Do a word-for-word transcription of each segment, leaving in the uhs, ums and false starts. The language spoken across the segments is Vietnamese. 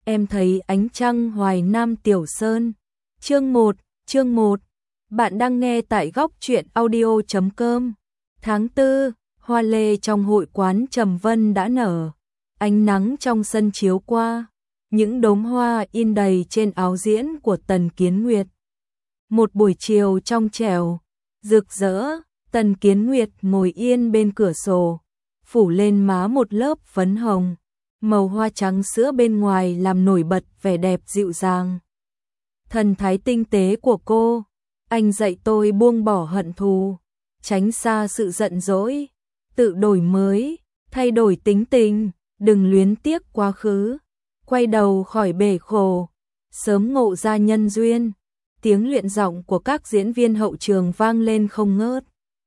em thấy ánh trăng Hoài Nam Tiểu Sơn. Chương một, chương một. Bạn đang nghe tại góc truyện audio chấm com. Tháng tư, hoa lê trong hội quán Trầm Vân đã nở. Ánh nắng trong sân chiếu qua, những đốm hoa in đầy trên áo diễn của Tần Kiến Nguyệt. Một buổi chiều trong trẻo, rực rỡ, Tần Kiến Nguyệt ngồi yên bên cửa sổ, phủ lên má một lớp phấn hồng, màu hoa trắng sữa bên ngoài làm nổi bật vẻ đẹp dịu dàng. Thần thái tinh tế của cô, anh dạy tôi buông bỏ hận thù, tránh xa sự giận dỗi, tự đổi mới, thay đổi tính tình, đừng luyến tiếc quá khứ, quay đầu khỏi bể khổ, sớm ngộ ra nhân duyên. Tiếng luyện giọng của các diễn viên hậu trường vang lên không ngớt.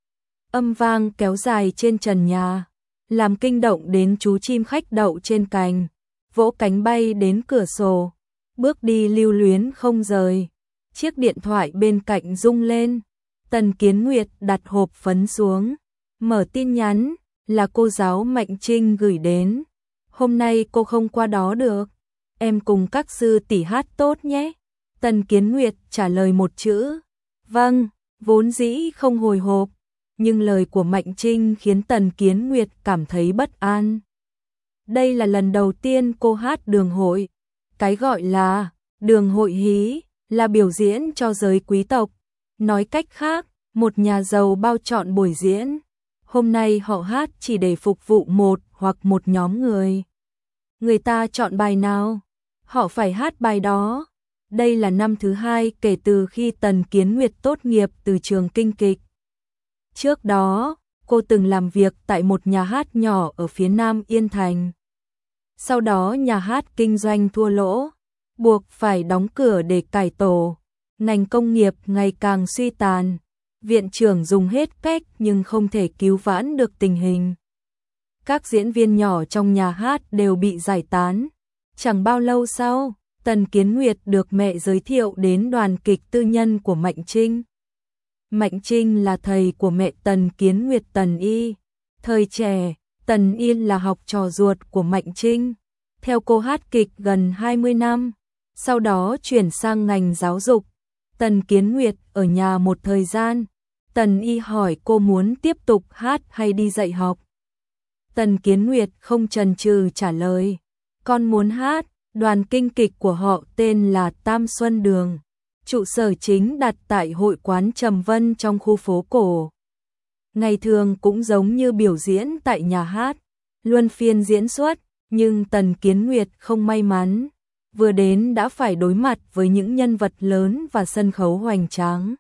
Âm vang kéo dài trên trần nhà, làm kinh động đến chú chim khách đậu trên cành, vỗ cánh bay đến cửa sổ, bước đi lưu luyến không rời. Chiếc điện thoại bên cạnh rung lên, Tần Kiến Nguyệt đặt hộp phấn xuống, mở tin nhắn, là cô giáo Mạnh Trinh gửi đến. Hôm nay cô không qua đó được, em cùng các sư tỷ hát tốt nhé. Tần Kiến Nguyệt trả lời một chữ, vâng, vốn dĩ không hồi hộp, nhưng lời của Mạnh Trinh khiến Tần Kiến Nguyệt cảm thấy bất an. Đây là lần đầu tiên cô hát đường hội, cái gọi là đường hội hí là biểu diễn cho giới quý tộc, nói cách khác, một nhà giàu bao trọn buổi diễn. Hôm nay họ hát chỉ để phục vụ một hoặc một nhóm người. Người ta chọn bài nào, họ phải hát bài đó. Đây là năm thứ hai kể từ khi Tần Kiến Nguyệt tốt nghiệp từ trường kinh kịch. Trước đó, cô từng làm việc tại một nhà hát nhỏ ở phía nam Yên Thành. Sau đó nhà hát kinh doanh thua lỗ, buộc phải đóng cửa để cải tổ. Ngành công nghiệp ngày càng suy tàn. Viện trưởng dùng hết cách nhưng không thể cứu vãn được tình hình. Các diễn viên nhỏ trong nhà hát đều bị giải tán. Chẳng bao lâu sau, Tần Kiến Nguyệt được mẹ giới thiệu đến đoàn kịch tư nhân của Mạnh Trinh. Mạnh Trinh là thầy của mẹ Tần Kiến Nguyệt Tần Y. Thời trẻ, Tần Y là học trò ruột của Mạnh Trinh. Theo cô hát kịch gần hai mươi năm, sau đó chuyển sang ngành giáo dục. Tần Kiến Nguyệt ở nhà một thời gian, Tần Y hỏi cô muốn tiếp tục hát hay đi dạy học. Tần Kiến Nguyệt không chần chừ trả lời, con muốn hát. Đoàn kinh kịch của họ tên là Tam Xuân Đường, trụ sở chính đặt tại hội quán Trầm Vân trong khu phố cổ. Ngày thường cũng giống như biểu diễn tại nhà hát, luân phiên diễn xuất, nhưng Tần Kiến Nguyệt không may mắn, vừa đến đã phải đối mặt với những nhân vật lớn và sân khấu hoành tráng.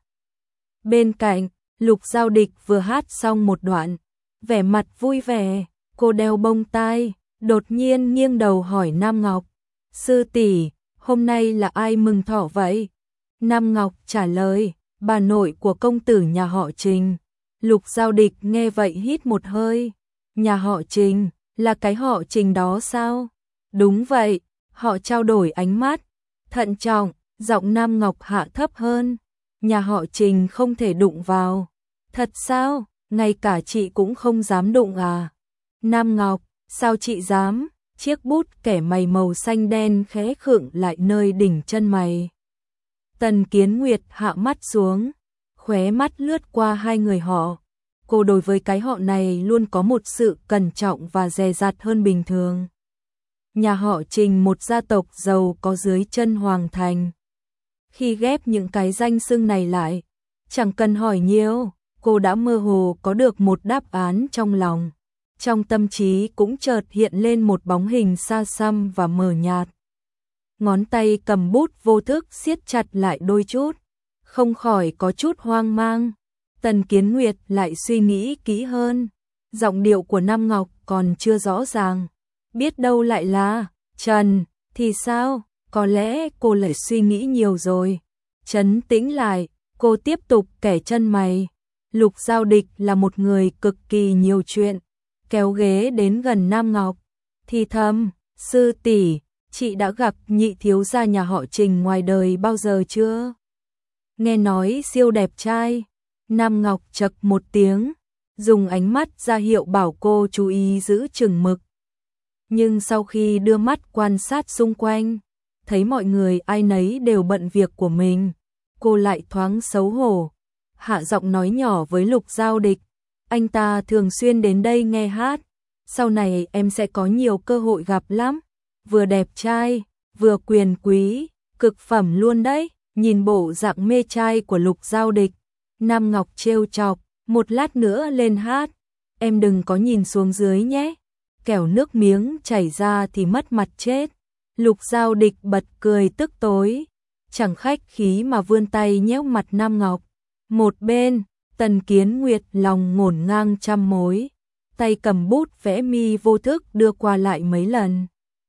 Bên cạnh, Lục Giao Địch vừa hát xong một đoạn, vẻ mặt vui vẻ, cô đeo bông tai, đột nhiên nghiêng đầu hỏi Nam Ngọc, sư tỷ, hôm nay là ai mừng thọ vậy? Nam Ngọc trả lời, bà nội của công tử nhà họ Trình. Lục Giao Địch nghe vậy hít một hơi, nhà họ Trình, là cái họ Trình đó sao? Đúng vậy, họ trao đổi ánh mắt, thận trọng, giọng Nam Ngọc hạ thấp hơn, nhà họ Trình không thể đụng vào. Thật sao, ngay cả chị cũng không dám đụng à? Nam Ngọc, sao chị dám? Chiếc bút kẻ mày màu xanh đen khẽ khựng lại nơi đỉnh chân mày. Tần Kiến Nguyệt hạ mắt xuống, khóe mắt lướt qua hai người họ. Cô đối với cái họ này luôn có một sự cẩn trọng và dè dặt hơn bình thường. Nhà họ Trình một gia tộc giàu có dưới chân Hoàng Thành. Khi ghép những cái danh xưng này lại, chẳng cần hỏi nhiều, cô đã mơ hồ có được một đáp án trong lòng. Trong tâm trí cũng chợt hiện lên một bóng hình xa xăm và mờ nhạt. Ngón tay cầm bút vô thức siết chặt lại đôi chút, không khỏi có chút hoang mang. Tần Kiến Nguyệt lại suy nghĩ kỹ hơn, giọng điệu của Nam Ngọc còn chưa rõ ràng, biết đâu lại là Trần, thì sao, có lẽ cô lại suy nghĩ nhiều rồi. Trấn tĩnh lại, cô tiếp tục kẻ chân mày. Lục Giao Địch là một người cực kỳ nhiều chuyện, kéo ghế đến gần Nam Ngọc, thì thầm, sư tỷ, chị đã gặp nhị thiếu gia nhà họ Trình ngoài đời bao giờ chưa? Nghe nói siêu đẹp trai. Nam Ngọc chậc một tiếng, dùng ánh mắt ra hiệu bảo cô chú ý giữ chừng mực. Nhưng sau khi đưa mắt quan sát xung quanh, thấy mọi người ai nấy đều bận việc của mình, cô lại thoáng xấu hổ, hạ giọng nói nhỏ với Lục Giao Địch, anh ta thường xuyên đến đây nghe hát, sau này em sẽ có nhiều cơ hội gặp lắm, vừa đẹp trai, vừa quyền quý, cực phẩm luôn đấy. Nhìn bộ dạng mê trai của Lục Giao Địch, Nam Ngọc trêu chọc, một lát nữa lên hát, em đừng có nhìn xuống dưới nhé, kẻo nước miếng chảy ra thì mất mặt chết. Lục Giao Địch bật cười tức tối, chẳng khách khí mà vươn tay nhéo mặt Nam Ngọc. Một bên, Tần Kiến Nguyệt lòng ngổn ngang trăm mối, tay cầm bút vẽ mi vô thức đưa qua lại mấy lần.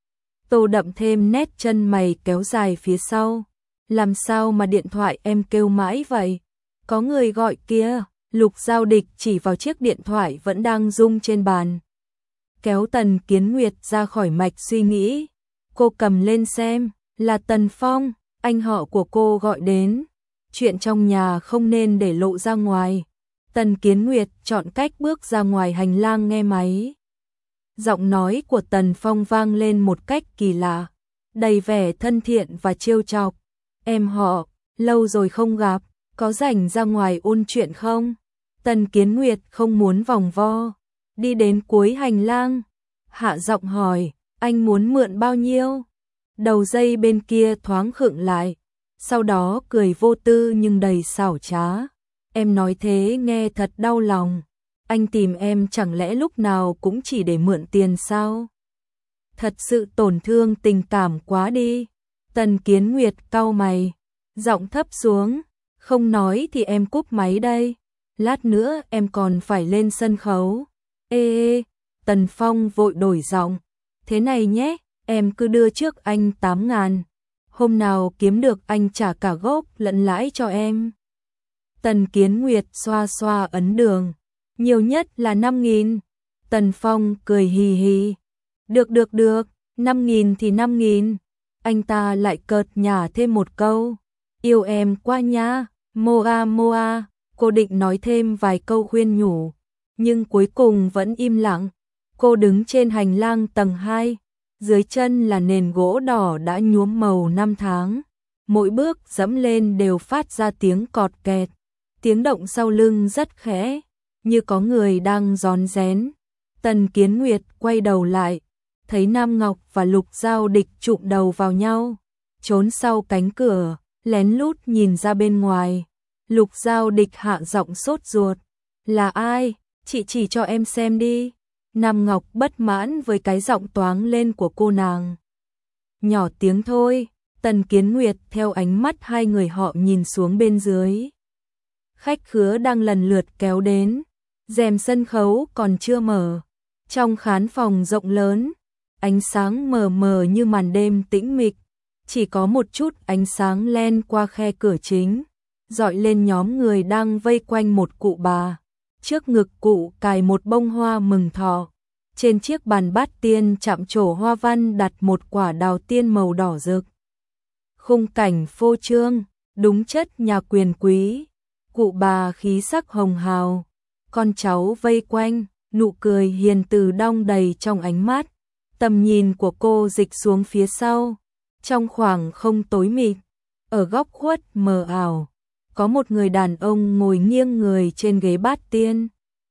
Tô đậm thêm nét chân mày kéo dài phía sau. Làm sao mà điện thoại em kêu mãi vậy? Có người gọi kia. Lục Giao Địch chỉ vào chiếc điện thoại vẫn đang rung trên bàn. Kéo Tần Kiến Nguyệt ra khỏi mạch suy nghĩ. Cô cầm lên xem, là Tần Phong, anh họ của cô gọi đến. Chuyện trong nhà không nên để lộ ra ngoài. Tần Kiến Nguyệt chọn cách bước ra ngoài hành lang nghe máy. Giọng nói của Tần Phong vang lên một cách kỳ lạ, đầy vẻ thân thiện và trêu chọc. Em họ, lâu rồi không gặp, có rảnh ra ngoài ôn chuyện không? Tần Kiến Nguyệt không muốn vòng vo, đi đến cuối hành lang, hạ giọng hỏi, anh muốn mượn bao nhiêu? Đầu dây bên kia thoáng khựng lại, sau đó cười vô tư nhưng đầy xảo trá. Em nói thế nghe thật đau lòng, anh tìm em chẳng lẽ lúc nào cũng chỉ để mượn tiền sao? Thật sự tổn thương tình cảm quá đi. Tần Kiến Nguyệt cau mày, giọng thấp xuống, không nói thì em cúp máy đây, lát nữa em còn phải lên sân khấu. Ê ê, Tần Phong vội đổi giọng, thế này nhé, em cứ đưa trước anh tám ngàn, hôm nào kiếm được anh trả cả gốc lẫn lãi cho em. Tần Kiến Nguyệt xoa xoa ấn đường, nhiều nhất là năm nghìn. Tần Phong cười hì hì, được được được, năm nghìn thì năm nghìn. Anh ta lại cợt nhả thêm một câu, yêu em quá nha, moa moa. Cô định nói thêm vài câu khuyên nhủ, nhưng cuối cùng vẫn im lặng. Cô đứng trên hành lang tầng hai, dưới chân là nền gỗ đỏ đã nhuốm màu năm tháng. Mỗi bước dẫm lên đều phát ra tiếng cọt kẹt, tiếng động sau lưng rất khẽ, như có người đang rón rén. Tần Kiến Nguyệt quay đầu lại, thấy Nam Ngọc và Lục Giao Địch chụm đầu vào nhau, trốn sau cánh cửa, lén lút nhìn ra bên ngoài. Lục Giao Địch hạ giọng sốt ruột, là ai? Chị chỉ cho em xem đi. Nam Ngọc bất mãn với cái giọng toáng lên của cô nàng. Nhỏ tiếng thôi. Tần Kiến Nguyệt theo ánh mắt hai người họ nhìn xuống bên dưới. Khách khứa đang lần lượt kéo đến, rèm sân khấu còn chưa mở. Trong khán phòng rộng lớn, ánh sáng mờ mờ như màn đêm tĩnh mịch, chỉ có một chút ánh sáng len qua khe cửa chính, dọi lên nhóm người đang vây quanh một cụ bà. Trước ngực cụ cài một bông hoa mừng thọ, trên chiếc bàn bát tiên chạm trổ hoa văn đặt một quả đào tiên màu đỏ rực. Khung cảnh phô trương, đúng chất nhà quyền quý. Cụ bà khí sắc hồng hào, con cháu vây quanh, nụ cười hiền từ đong đầy trong ánh mắt. Tầm nhìn của cô dịch xuống phía sau, trong khoảng không tối mịt, ở góc khuất mờ ảo, có một người đàn ông ngồi nghiêng người trên ghế bát tiên.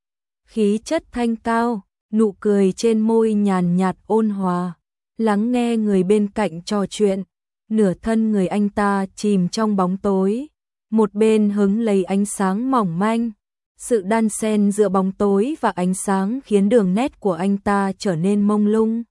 Khí chất thanh cao, nụ cười trên môi nhàn nhạt ôn hòa, lắng nghe người bên cạnh trò chuyện, nửa thân người anh ta chìm trong bóng tối, một bên hứng lấy ánh sáng mỏng manh. Sự đan xen giữa bóng tối và ánh sáng khiến đường nét của anh ta trở nên mông lung,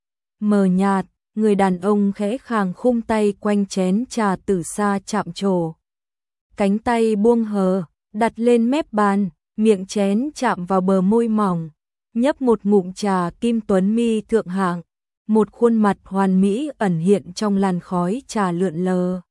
mờ nhạt. Người đàn ông khẽ khàng khum tay quanh chén trà từ xa chạm trổ. Cánh tay buông hờ, đặt lên mép bàn, miệng chén chạm vào bờ môi mỏng, nhấp một ngụm trà kim tuấn mi thượng hạng, một khuôn mặt hoàn mỹ ẩn hiện trong làn khói trà lượn lờ.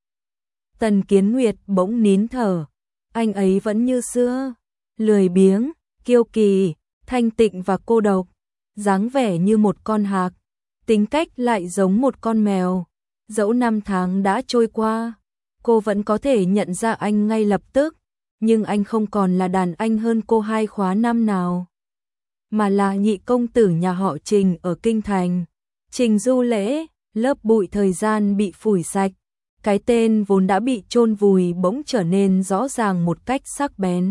Tần Kiến Nguyệt bỗng nín thở, anh ấy vẫn như xưa, lười biếng, kiêu kỳ, thanh tịnh và cô độc, dáng vẻ như một con hạc, tính cách lại giống một con mèo. Dẫu năm tháng đã trôi qua, cô vẫn có thể nhận ra anh ngay lập tức, nhưng anh không còn là đàn anh hơn cô hai khóa năm nào, mà là nhị công tử nhà họ Trình ở Kinh Thành, Trình Du Lễ. lớp bụi thời gian bị phủi sạch, cái tên vốn đã bị chôn vùi bỗng trở nên rõ ràng một cách sắc bén.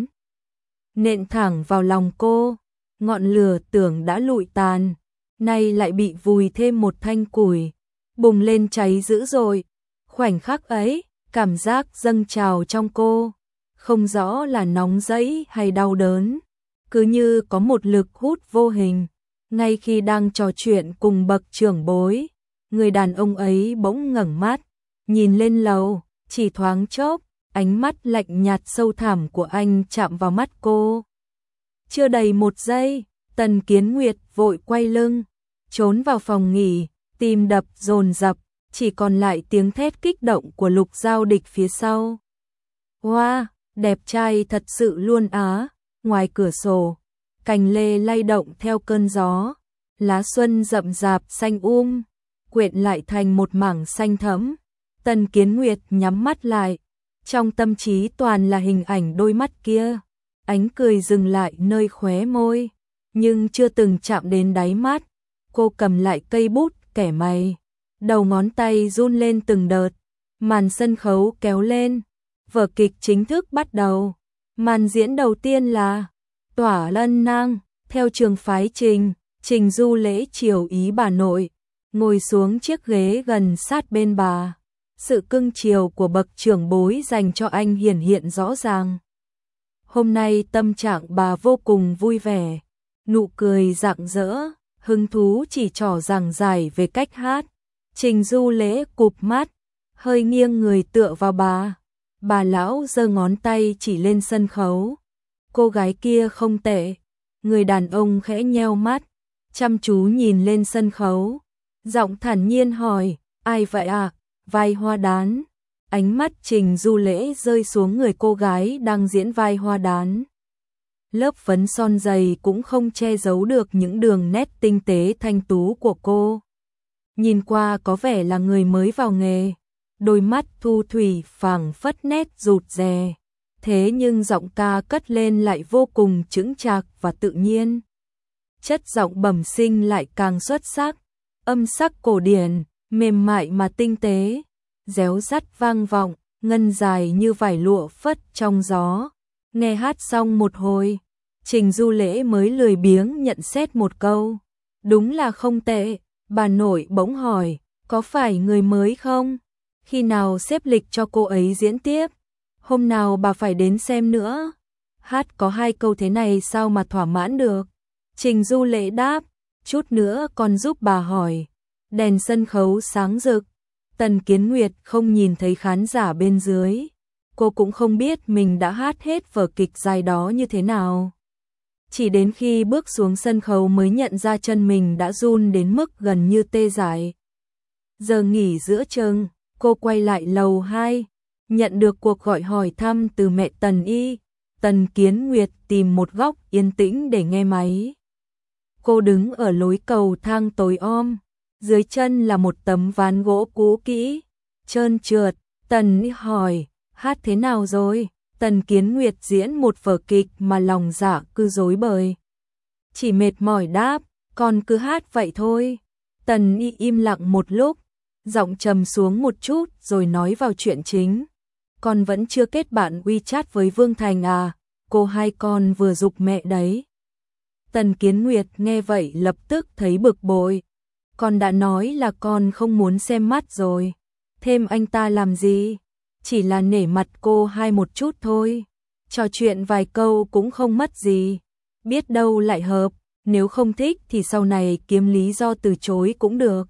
Nện thẳng vào lòng cô, ngọn lửa tưởng đã lụi tàn, nay lại bị vùi thêm một thanh củi, bùng lên cháy dữ dội. Khoảnh khắc ấy, cảm giác dâng trào trong cô, không rõ là nóng rẫy hay đau đớn, cứ như có một lực hút vô hình. Ngay khi đang trò chuyện cùng bậc trưởng bối, người đàn ông ấy bỗng ngẩng mắt, nhìn lên lầu, chỉ thoáng chốc, ánh mắt lạnh nhạt sâu thẳm của anh chạm vào mắt cô. Chưa đầy một giây, Tần Kiến Nguyệt vội quay lưng, trốn vào phòng nghỉ, tim đập dồn dập, chỉ còn lại tiếng thét kích động của Lục Giao Địch phía sau. Wow, đẹp trai thật sự luôn á. Ngoài cửa sổ, cành lê lay động theo cơn gió, lá xuân rậm rạp xanh um, quyện lại thành một mảng xanh thẫm. Tần Kiến Nguyệt nhắm mắt lại, trong tâm trí toàn là hình ảnh đôi mắt kia. Ánh cười dừng lại nơi khóe môi, nhưng chưa từng chạm đến đáy mắt. Cô cầm lại cây bút kẻ mày, đầu ngón tay run lên từng đợt. Màn sân khấu kéo lên, vở kịch chính thức bắt đầu. Màn diễn đầu tiên là Tỏa Lân Nang, theo trường phái Trình, Trình Du lễ chiều ý bà nội, ngồi xuống chiếc ghế gần sát bên bà. Sự cưng chiều của bậc trưởng bối dành cho anh hiển hiện rõ ràng. Hôm nay tâm trạng bà vô cùng vui vẻ, nụ cười rạng rỡ, hứng thú chỉ trỏ giảng giải về cách hát. Trình Du lễ cụp mắt, hơi nghiêng người tựa vào bà. Bà lão giơ ngón tay chỉ lên sân khấu. Cô gái kia không tệ. Người đàn ông khẽ nheo mắt, chăm chú nhìn lên sân khấu. Giọng thản nhiên hỏi, ai vậy à? Vai Hoa Đán. Ánh mắt Trình Du lễ rơi xuống người cô gái đang diễn vai Hoa Đán. Lớp phấn son dày cũng không che giấu được những đường nét tinh tế thanh tú của cô. Nhìn qua có vẻ là người mới vào nghề. Đôi mắt thu thủy phảng phất nét rụt rè, thế nhưng giọng ca cất lên lại vô cùng chững chạc và tự nhiên. Chất giọng bẩm sinh lại càng xuất sắc, âm sắc cổ điển, mềm mại mà tinh tế, réo rắt vang vọng, ngân dài như vải lụa phất trong gió. Nghe hát xong một hồi, Trình Du lễ mới lười biếng nhận xét một câu, đúng là không tệ. Bà nội bỗng hỏi, có phải người mới không? Khi nào xếp lịch cho cô ấy diễn tiếp? Hôm nào bà phải đến xem nữa. Hát có hai câu thế này sao mà thỏa mãn được? Trình Du lễ đáp, chút nữa còn giúp bà hỏi. Đèn sân khấu sáng rực, Tần Kiến Nguyệt không nhìn thấy khán giả bên dưới. Cô cũng không biết mình đã hát hết vở kịch dài đó như thế nào. Chỉ đến khi bước xuống sân khấu mới nhận ra chân mình đã run đến mức gần như tê dại. Giờ nghỉ giữa chừng, cô quay lại lầu hai, nhận được cuộc gọi hỏi thăm từ mẹ Tần Y. Tần Kiến Nguyệt tìm một góc yên tĩnh để nghe máy. Cô đứng ở lối cầu thang tối om, dưới chân là một tấm ván gỗ cũ kỹ, trơn trượt. Tần Y hỏi, hát thế nào rồi? Tần Kiến Nguyệt diễn một vở kịch mà lòng dạ cứ rối bời. Chỉ mệt mỏi đáp, con cứ hát vậy thôi. Tần Y im lặng một lúc, giọng trầm xuống một chút rồi nói vào chuyện chính. Con vẫn chưa kết bạn WeChat với Vương Thành à? Cô hai con vừa giục mẹ đấy. Tần Kiến Nguyệt nghe vậy lập tức thấy bực bội. Con đã nói là con không muốn xem mắt rồi. Thêm anh ta làm gì? Chỉ là nể mặt cô hai một chút thôi. Trò chuyện vài câu cũng không mất gì. Biết đâu lại hợp, nếu không thích thì sau này kiếm lý do từ chối cũng được.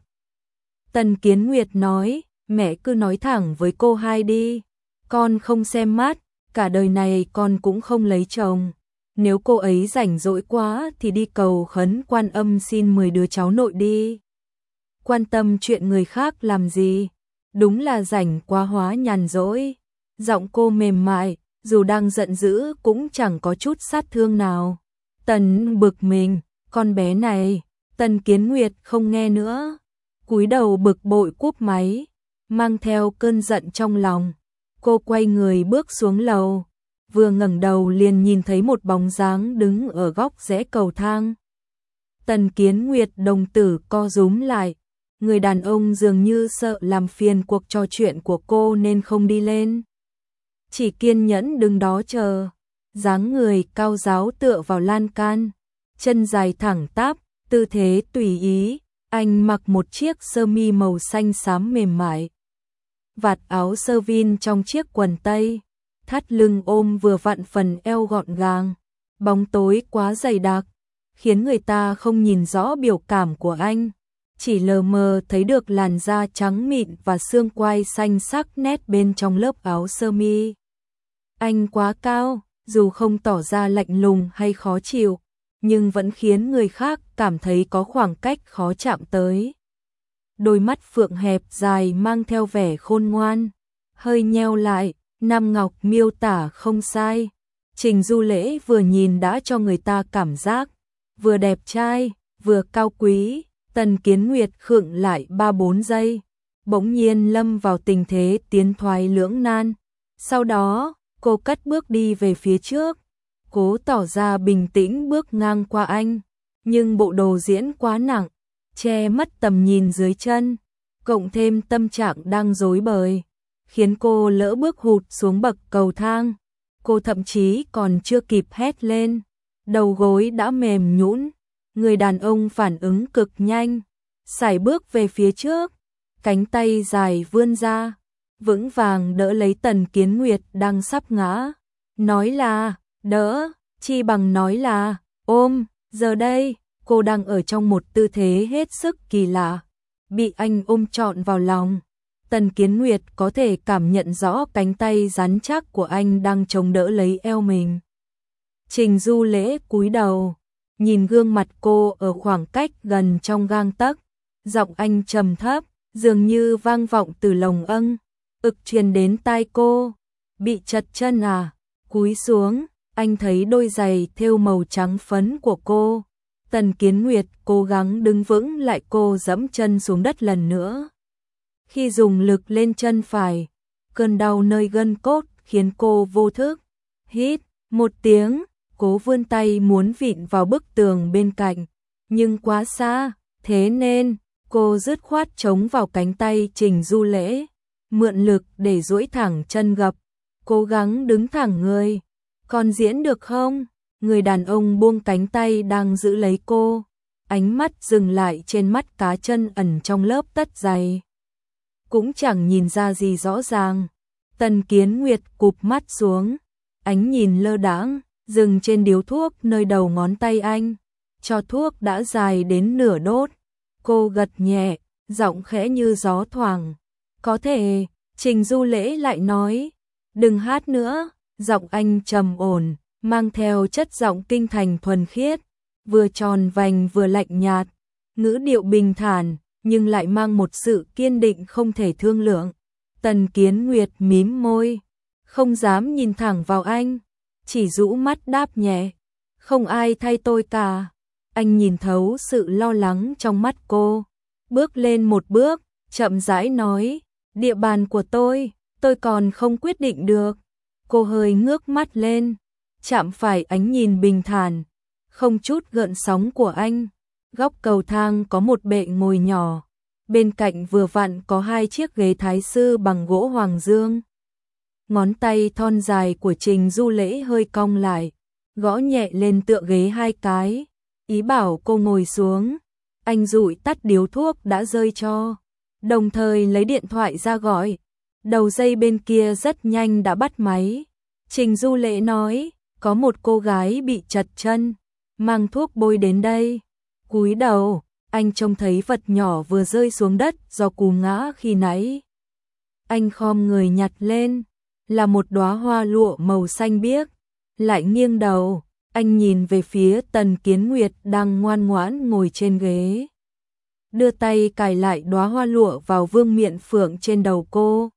Tần Kiến Nguyệt nói, mẹ cứ nói thẳng với cô hai đi. Con không xem mắt, cả đời này con cũng không lấy chồng. Nếu cô ấy rảnh rỗi quá thì đi cầu khấn Quan Âm xin mười đứa cháu nội đi. Quan tâm chuyện người khác làm gì? Đúng là rảnh quá hóa nhàn rỗi. Giọng cô mềm mại, dù đang giận dữ cũng chẳng có chút sát thương nào. Tần bực mình, con bé này. Tần Kiến Nguyệt không nghe nữa, cúi đầu bực bội cúp máy, mang theo cơn giận trong lòng. Cô quay người bước xuống lầu, vừa ngẩng đầu liền nhìn thấy một bóng dáng đứng ở góc rẽ cầu thang. Tần Kiến Nguyệt đồng tử co rúm lại, Người đàn ông dường như sợ làm phiền cuộc trò chuyện của cô nên không đi lên. Chỉ kiên nhẫn đứng đó chờ. Dáng người cao ráo tựa vào lan can, chân dài thẳng tắp, tư thế tùy ý. Anh mặc một chiếc sơ mi màu xanh xám mềm mại, vạt áo sơ vin trong chiếc quần tây, thắt lưng ôm vừa vặn phần eo gọn gàng. Bóng tối quá dày đặc, khiến người ta không nhìn rõ biểu cảm của anh, chỉ lờ mờ thấy được làn da trắng mịn và xương quai xanh sắc nét bên trong lớp áo sơ mi. Anh quá cao, dù không tỏ ra lạnh lùng hay khó chịu, nhưng vẫn khiến người khác cảm thấy có khoảng cách khó chạm tới. Đôi mắt phượng hẹp dài mang theo vẻ khôn ngoan, hơi nheo lại, Nam Ngọc miêu tả không sai. Trình Du Lễ vừa nhìn đã cho người ta cảm giác vừa đẹp trai, vừa cao quý. Tần Kiến Nguyệt khựng lại ba bốn giây, bỗng nhiên lâm vào tình thế tiến thoái lưỡng nan. Sau đó, cô cất bước đi về phía trước, cố tỏ ra bình tĩnh bước ngang qua anh, nhưng bộ đồ diễn quá nặng, che mất tầm nhìn dưới chân, cộng thêm tâm trạng đang rối bời, khiến cô lỡ bước hụt xuống bậc cầu thang. Cô thậm chí còn chưa kịp hét lên, đầu gối đã mềm nhũn. Người đàn ông phản ứng cực nhanh, sải bước về phía trước, cánh tay dài vươn ra, vững vàng đỡ lấy Tần Kiến Nguyệt đang sắp ngã. Nói là đỡ, chi bằng nói là ôm. Giờ đây, cô đang ở trong một tư thế hết sức kỳ lạ, bị anh ôm trọn vào lòng. Tần Kiến Nguyệt có thể cảm nhận rõ cánh tay rắn chắc của anh đang chống đỡ lấy eo mình. Trình Du Lễ cúi đầu, nhìn gương mặt cô ở khoảng cách gần trong gang tấc, giọng anh trầm thấp, dường như vang vọng từ lồng âng, ực truyền đến tai cô. Bị chật chân à? Cúi xuống, anh thấy đôi giày thêu màu trắng phấn của cô. Tần Kiến Nguyệt cố gắng đứng vững lại, cô giẫm chân xuống đất lần nữa. Khi dùng lực lên chân phải, cơn đau nơi gân cốt khiến cô vô thức hít một tiếng, cố vươn tay muốn vịn vào bức tường bên cạnh, nhưng quá xa, thế nên cô dứt khoát chống vào cánh tay Trình Du Lễ, mượn lực để duỗi thẳng chân gập, cố gắng đứng thẳng người. Còn diễn được không? Người đàn ông buông cánh tay đang giữ lấy cô, ánh mắt dừng lại trên mắt cá chân ẩn trong lớp tất dày. Cũng chẳng nhìn ra gì rõ ràng. Tần Kiến Nguyệt cụp mắt xuống, ánh nhìn lơ đãng dừng trên điếu thuốc nơi đầu ngón tay anh. Cho thuốc đã dài đến nửa đốt. Cô gật nhẹ, giọng khẽ như gió thoảng. Có thể. Trình Du Lễ lại nói, đừng hát nữa. Giọng anh trầm ổn, mang theo chất giọng kinh thành thuần khiết, vừa tròn vành vừa lạnh nhạt, ngữ điệu bình thản nhưng lại mang một sự kiên định không thể thương lượng. Tần Kiến Nguyệt mím môi, không dám nhìn thẳng vào anh, chỉ rũ mắt đáp nhẹ, không ai thay tôi cả. Anh nhìn thấu sự lo lắng trong mắt cô, bước lên một bước, chậm rãi nói, địa bàn của tôi, tôi còn không quyết định được. Cô hơi ngước mắt lên, chạm phải ánh nhìn bình thản, không chút gợn sóng của anh. Góc cầu thang có một bệ ngồi nhỏ, bên cạnh vừa vặn có hai chiếc ghế thái sư bằng gỗ hoàng dương. Ngón tay thon dài của Trình Du Lễ hơi cong lại, gõ nhẹ lên tựa ghế hai cái, ý bảo cô ngồi xuống. Anh dụi tắt điếu thuốc đã rơi cho, đồng thời lấy điện thoại ra gọi. Đầu dây bên kia rất nhanh đã bắt máy. Trình Du Lễ nói, có một cô gái bị chật chân, mang thuốc bôi đến đây. Cúi đầu, anh trông thấy vật nhỏ vừa rơi xuống đất do cú ngã khi nãy. Anh khom người nhặt lên, là một đóa hoa lụa màu xanh biếc. Lại nghiêng đầu, anh nhìn về phía Tần Kiến Nguyệt đang ngoan ngoãn ngồi trên ghế. Đưa tay cài lại đóa hoa lụa vào vương miện phượng trên đầu cô.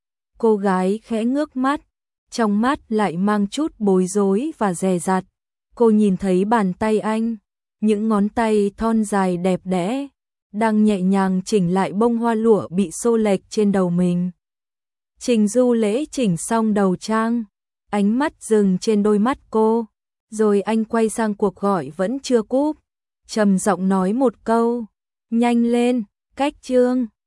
Cô gái khẽ ngước mắt, trong mắt lại mang chút bối rối và dè dặt. Cô nhìn thấy bàn tay anh, những ngón tay thon dài đẹp đẽ, đang nhẹ nhàng chỉnh lại bông hoa lụa bị xô lệch trên đầu mình. Trình Du Lễ chỉnh xong đầu trang, ánh mắt dừng trên đôi mắt cô, rồi anh quay sang cuộc gọi vẫn chưa cúp, trầm giọng nói một câu, nhanh lên, Cách chương